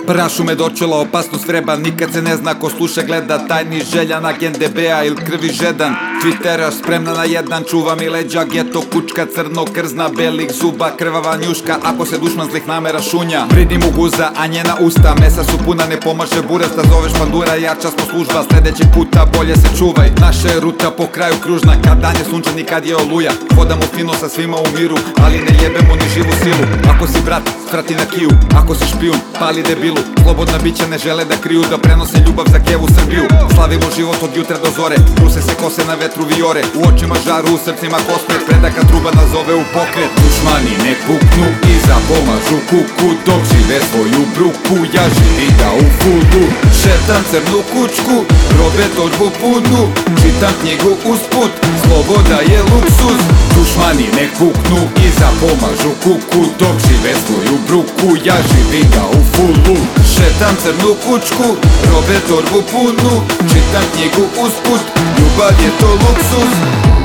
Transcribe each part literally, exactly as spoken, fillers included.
Prašu me dočela, opasnost vreba, nikad se ne zna ko sluša, gleda. Tajni željan, agent D B A ili krvi žedan. Twittera spremna na jedan, čuva mi leđa, geto kučka, crno krzna, belih zuba, krvava njuška. Ako se dušman zlih namera šunja, vridi mu guza, a njena usta mesa su puna, ne pomaže burasta, zoveš pandura, jača smo služba, sledećeg puta bolje se čuvaj. Naša je ruta po kraju kružna, kad dan je sunčan i kad je oluja. Hodamo fino sa svima u miru, ali ne jebemo ni živu silu. Ako si brat, strati na kiju, ako si špijun, pali debilu. Slobodna bića ne žele da kriju, da prenose ljubav za kevu Srbiju. Slavimo život od jutra do zore, bruse se kose na vetru vijore. U očima žaru, u srcima kosmet, predaka truba nazove u pokret. Dušmani nek puknu i zapomažu kuku, dok žive svoju bruku, ja živi da u fullu. Šetam crnu kučku, robe torbu punu, čitam knjigu usput, sloboda je luksuz. Dušmani nek puknu i zapomažu kuku, dok žive svoju bruku, ja živi da u fullu. Šetam crnu kučku, robe torbu punu, čitam knjigu usput, ljubav je to luksuz.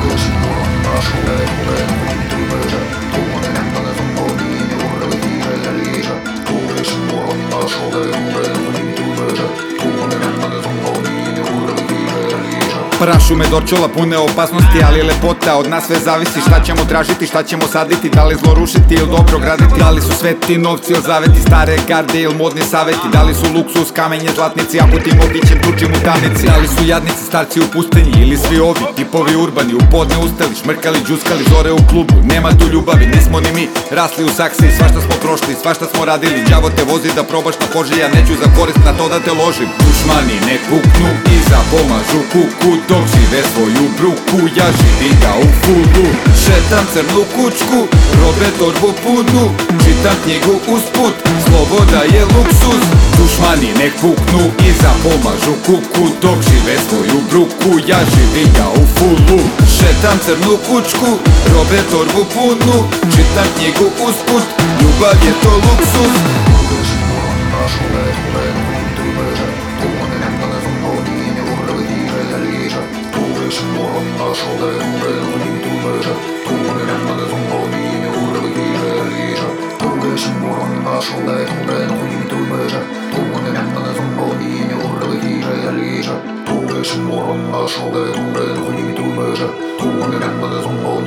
Prašu me dočela pune opasnosti, ali lepota od nas sve zavisi. Šta ćemo tražiti, šta ćemo saditi, da li zlo rušiti ili dobro graditi. Da li su sveti novci ili zaveti, stare garde ili modni saveti. Da li su luksus, kamenje, zlatnici, ako ti mogićem tučim u tamnici. Da li su jadnici, starci u pustinji ili svi ovi tipovi urbani. U podne ustali, šmrkali, džuskali, zore u klubu. Nema tu ljubavi, nismo ni mi rasli u saksi. Svašta smo prošli, svašta smo radili. Đavo te vozi da probaš na koži, ja neću za korist na to da te ložim. Dušmani nek puknu i zapomažu kuku, dok žive svoju bruku, ja živi da u fullu. Šetam crnu kučku, robe torbu punu, čitam knjigu usput, sloboda je luksuz. Dušmani nek puknu i zapomažu kuku, dok žive svoju bruku, ja živi da u fullu. Šetam crnu kučku, robe torbu punu, čitam knjigu usput, ljubav je to luksuz. Tuules muoron asuuden, uuden huimitulmöösä, tuulen ämmänä sun